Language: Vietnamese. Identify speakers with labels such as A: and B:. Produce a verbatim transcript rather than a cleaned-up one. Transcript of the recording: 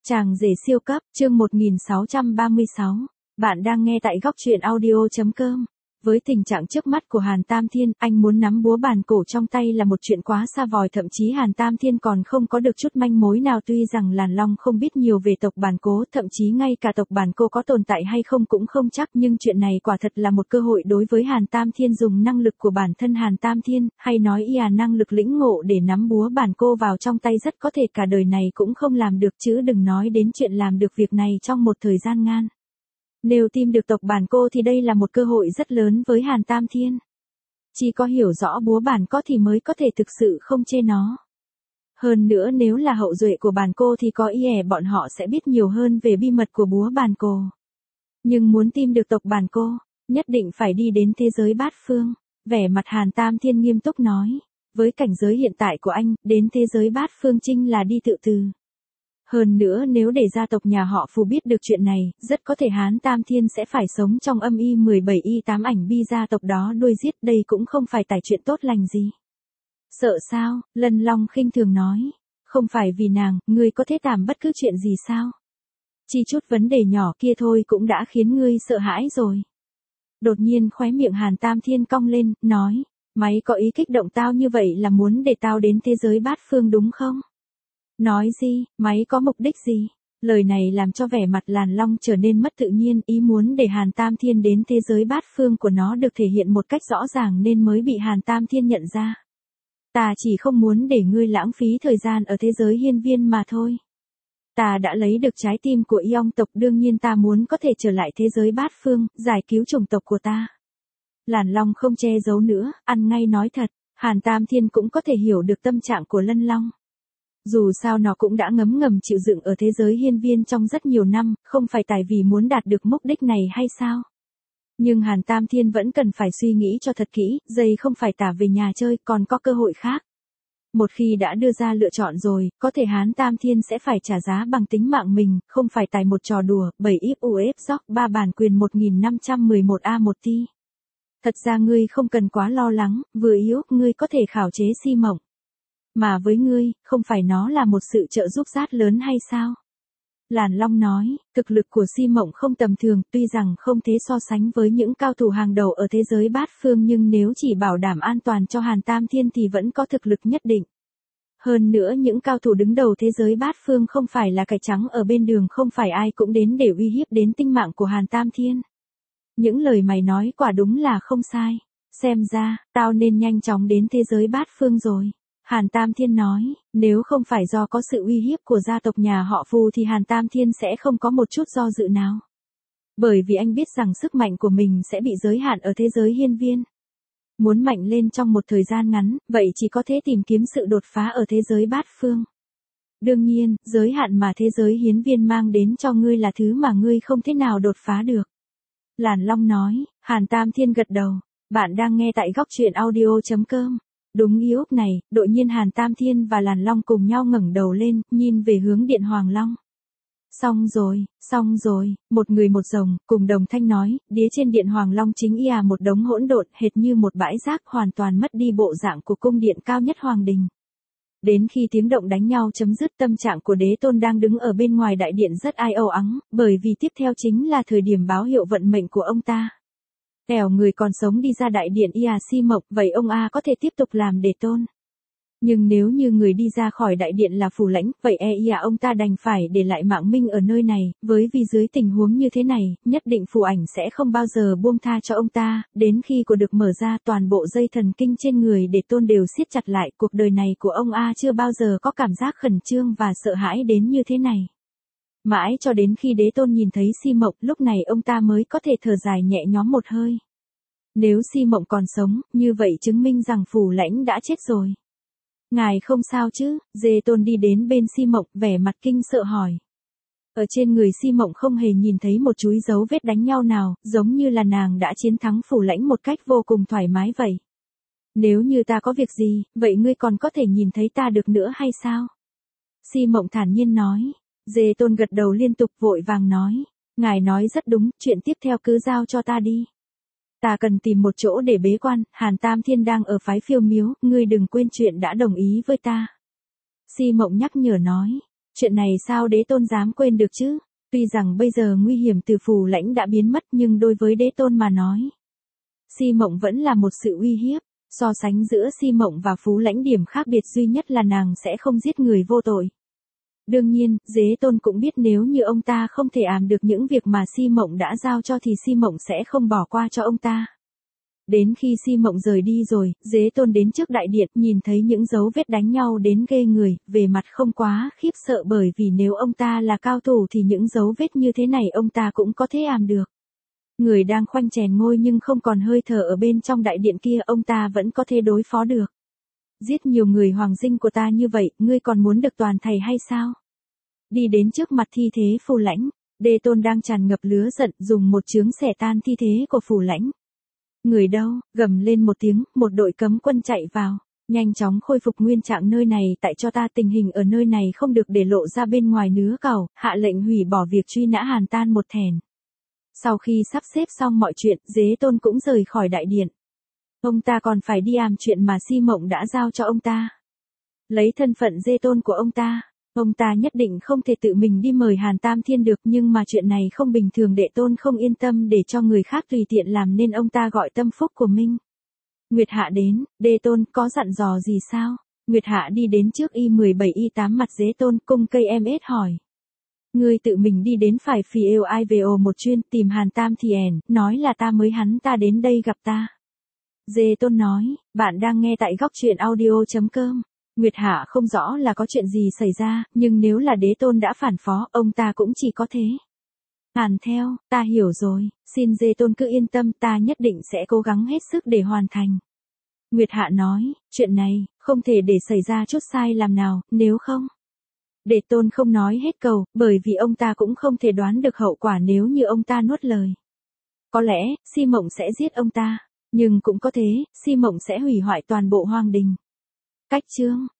A: Chàng rể siêu cấp, chương một nghìn sáu trăm ba mươi sáu. Bạn đang nghe tại góc truyện audio chấm com. Với tình trạng trước mắt của Hàn Tam Thiên, anh muốn nắm búa bàn cổ trong tay là một chuyện quá xa vời, thậm chí Hàn Tam Thiên còn không có được chút manh mối nào. Tuy rằng Làn Long không biết nhiều về tộc Bản Cố, thậm chí ngay cả tộc Bản Cố có tồn tại hay không cũng không chắc, nhưng chuyện này quả thật là một cơ hội đối với Hàn Tam Thiên dùng năng lực của bản thân Hàn Tam Thiên, hay nói y à năng lực lĩnh ngộ để nắm búa Bản Cố vào trong tay, rất có thể cả đời này cũng không làm được, chứ đừng nói đến chuyện làm được việc này trong một thời gian ngắn. Nếu tìm được tộc Bản Cố thì đây là một cơ hội rất lớn với Hàn Tam Thiên. Chỉ có hiểu rõ búa Bản Cố thì mới có thể thực sự không chê nó. Hơn nữa nếu là hậu duệ của Bản Cố thì có ý ẻ bọn họ sẽ biết nhiều hơn về bí mật của búa Bản Cố. Nhưng muốn tìm được tộc Bản Cố, nhất định phải đi đến thế giới bát phương. Vẻ mặt Hàn Tam Thiên nghiêm túc nói, với cảnh giới hiện tại của anh, đến thế giới bát phương chính là đi tự từ. Hơn nữa nếu để gia tộc nhà họ Phù biết được chuyện này, rất có thể Hán Tam Thiên sẽ phải sống trong âm y mười bảy y tám ảnh bi gia tộc đó đuôi giết, đây cũng không phải tài chuyện tốt lành gì. Sợ sao? Lân Long khinh thường nói, không phải vì nàng, ngươi có thể làm bất cứ chuyện gì sao? Chỉ chút vấn đề nhỏ kia thôi cũng đã khiến ngươi sợ hãi rồi. Đột nhiên khóe miệng Hàn Tam Thiên cong lên, nói, mày có ý kích động tao như vậy là muốn để tao đến thế giới bát phương đúng không? Nói gì, máy có mục đích gì? Lời này làm cho vẻ mặt Làn Long trở nên mất tự nhiên, ý muốn để Hàn Tam Thiên đến thế giới bát phương của nó được thể hiện một cách rõ ràng nên mới bị Hàn Tam Thiên nhận ra. Ta chỉ không muốn để ngươi lãng phí thời gian ở thế giới hiên viên mà thôi. Ta đã lấy được trái tim của Yong tộc, đương nhiên ta muốn có thể trở lại thế giới bát phương, giải cứu chủng tộc của ta. Làn Long không che giấu nữa, ăn ngay nói thật, Hàn Tam Thiên cũng có thể hiểu được tâm trạng của Lân Long. Dù sao nó cũng đã ngấm ngầm chịu dựng ở thế giới hiên viên trong rất nhiều năm, không phải tại vì muốn đạt được mục đích này hay sao? Nhưng Hàn Tam Thiên vẫn cần phải suy nghĩ cho thật kỹ, dây không phải tả về nhà chơi, còn có cơ hội khác. Một khi đã đưa ra lựa chọn rồi, có thể Hán Tam Thiên sẽ phải trả giá bằng tính mạng mình, không phải tài một trò đùa. bảy íp u ép gióc ba bản quyền một nghìn năm trăm mười một a một ti. Thật ra ngươi không cần quá lo lắng, vừa yếu, ngươi có thể khảo chế Si Mộng. Mà với ngươi, không phải nó là một sự trợ giúp rất lớn hay sao? Làn Long nói, thực lực của Si Mộng không tầm thường, tuy rằng không thể so sánh với những cao thủ hàng đầu ở thế giới bát phương, nhưng nếu chỉ bảo đảm an toàn cho Hàn Tam Thiên thì vẫn có thực lực nhất định. Hơn nữa những cao thủ đứng đầu thế giới bát phương không phải là cải trắng ở bên đường, không phải ai cũng đến để uy hiếp đến tính mạng của Hàn Tam Thiên. Những lời mày nói quả đúng là không sai. Xem ra, tao nên nhanh chóng đến thế giới bát phương rồi. Hàn Tam Thiên nói, nếu không phải do có sự uy hiếp của gia tộc nhà họ Phù thì Hàn Tam Thiên sẽ không có một chút do dự nào. Bởi vì anh biết rằng sức mạnh của mình sẽ bị giới hạn ở thế giới hiên viên. Muốn mạnh lên trong một thời gian ngắn, vậy chỉ có thể tìm kiếm sự đột phá ở thế giới bát phương. Đương nhiên, giới hạn mà thế giới hiến viên mang đến cho ngươi là thứ mà ngươi không thể nào đột phá được. Làn Long nói, Hàn Tam Thiên gật đầu, bạn đang nghe tại góc truyện audio chấm com. Đúng yếu này, đột nhiên Hàn Tam Thiên và Làn Long cùng nhau ngẩng đầu lên, nhìn về hướng Điện Hoàng Long. Xong rồi, xong rồi, một người một rồng, cùng đồng thanh nói, đĩa trên Điện Hoàng Long chính y à một đống hỗn độn, hệt như một bãi rác, hoàn toàn mất đi bộ dạng của cung điện cao nhất Hoàng Đình. Đến khi tiếng động đánh nhau chấm dứt, tâm trạng của Đế Tôn đang đứng ở bên ngoài đại điện rất ai âu ắng, bởi vì tiếp theo chính là thời điểm báo hiệu vận mệnh của ông ta. Kẻo người còn sống đi ra đại điện y à Si Mộng, vậy ông A có thể tiếp tục làm Đế Tôn. Nhưng nếu như người đi ra khỏi đại điện là Phù Lãnh, vậy e y à ông ta đành phải để lại mạng minh ở nơi này, với vì dưới tình huống như thế này, nhất định Phù Ảnh sẽ không bao giờ buông tha cho ông ta, đến khi của được mở ra toàn bộ dây thần kinh trên người Đế Tôn đều siết chặt lại, cuộc đời này của ông A chưa bao giờ có cảm giác khẩn trương và sợ hãi đến như thế này. Mãi cho đến khi Đế Tôn nhìn thấy Si Mộng, lúc này ông ta mới có thể thở dài nhẹ nhõm một hơi. Nếu Si Mộng còn sống, như vậy chứng minh rằng Phù Lãnh đã chết rồi. Ngài không sao chứ? Dê Tôn đi đến bên Si Mộng, vẻ mặt kinh sợ hỏi. Ở trên người Si Mộng không hề nhìn thấy một chúi dấu vết đánh nhau nào, giống như là nàng đã chiến thắng Phù Lãnh một cách vô cùng thoải mái vậy. Nếu như ta có việc gì, vậy ngươi còn có thể nhìn thấy ta được nữa hay sao? Si Mộng thản nhiên nói. Dê Tôn gật đầu liên tục, vội vàng nói. Ngài nói rất đúng, chuyện tiếp theo cứ giao cho ta đi. Ta cần tìm một chỗ để bế quan, Hàn Tam Thiên đang ở phái Phiêu Miếu, ngươi đừng quên chuyện đã đồng ý với ta. Si Mộng nhắc nhở nói. Chuyện này sao đế tôn dám quên được chứ? Tuy rằng bây giờ nguy hiểm từ Phù Lãnh đã biến mất nhưng đối với đế tôn mà nói, Si Mộng vẫn là một sự uy hiếp. So sánh giữa Si Mộng và Phú Lãnh điểm khác biệt duy nhất là nàng sẽ không giết người vô tội. Đương nhiên, đế tôn cũng biết nếu như ông ta không thể làm được những việc mà Si Mộng đã giao cho thì Si Mộng sẽ không bỏ qua cho ông ta. Đến khi Si Mộng rời đi rồi, đế tôn đến trước đại điện nhìn thấy những dấu vết đánh nhau đến ghê người, về mặt không quá khiếp sợ bởi vì nếu ông ta là cao thủ thì những dấu vết như thế này ông ta cũng có thể làm được. Người đang khoanh chèn ngôi nhưng không còn hơi thở ở bên trong đại điện kia ông ta vẫn có thể đối phó được. Giết nhiều người hoàng dinh của ta như vậy, ngươi còn muốn được toàn thầy hay sao? Đi đến trước mặt thi thế Phù Lãnh, đế tôn đang tràn ngập lửa giận dùng một chướng xẻ tan thi thế của Phù Lãnh. Người đâu, gầm lên một tiếng, một đội cấm quân chạy vào. Nhanh chóng khôi phục nguyên trạng nơi này tại cho ta tình hình ở nơi này không được để lộ ra bên ngoài nứa cẩu, hạ lệnh hủy bỏ việc truy nã Hàn Tan một thèn. Sau khi sắp xếp xong mọi chuyện, đế tôn cũng rời khỏi đại điện. Ông ta còn phải đi làm chuyện mà Si Mộng đã giao cho ông ta. Lấy thân phận đế tôn của ông ta, ông ta nhất định không thể tự mình đi mời Hàn Tam Thiên được nhưng mà chuyện này không bình thường đệ tôn không yên tâm để cho người khác tùy tiện làm nên ông ta gọi tâm phúc của mình. Nguyệt Hạ đến, đế tôn có dặn dò gì sao? Nguyệt Hạ đi đến trước y mười bảy y tám mặt đế tôn cung cây em ết hỏi. Ngươi tự mình đi đến phải phì yêu ai về ồ một chuyên tìm Hàn Tam Thiền, nói là ta mới hắn ta đến đây gặp ta. Dê tôn nói, bạn đang nghe tại góc truyện audio.com. Nguyệt Hạ không rõ là có chuyện gì xảy ra, nhưng nếu là đế tôn đã phản phó, ông ta cũng chỉ có thế. Hàn theo, ta hiểu rồi, xin dê tôn cứ yên tâm ta nhất định sẽ cố gắng hết sức để hoàn thành. Nguyệt Hạ nói, chuyện này, không thể để xảy ra chút sai làm nào, nếu không. Đệ tôn không nói hết câu, bởi vì ông ta cũng không thể đoán được hậu quả nếu như ông ta nuốt lời. Có lẽ, Si Mộng sẽ giết ông ta, nhưng cũng có thế, Si Mộng sẽ hủy hoại toàn bộ hoàng đình. Cách chương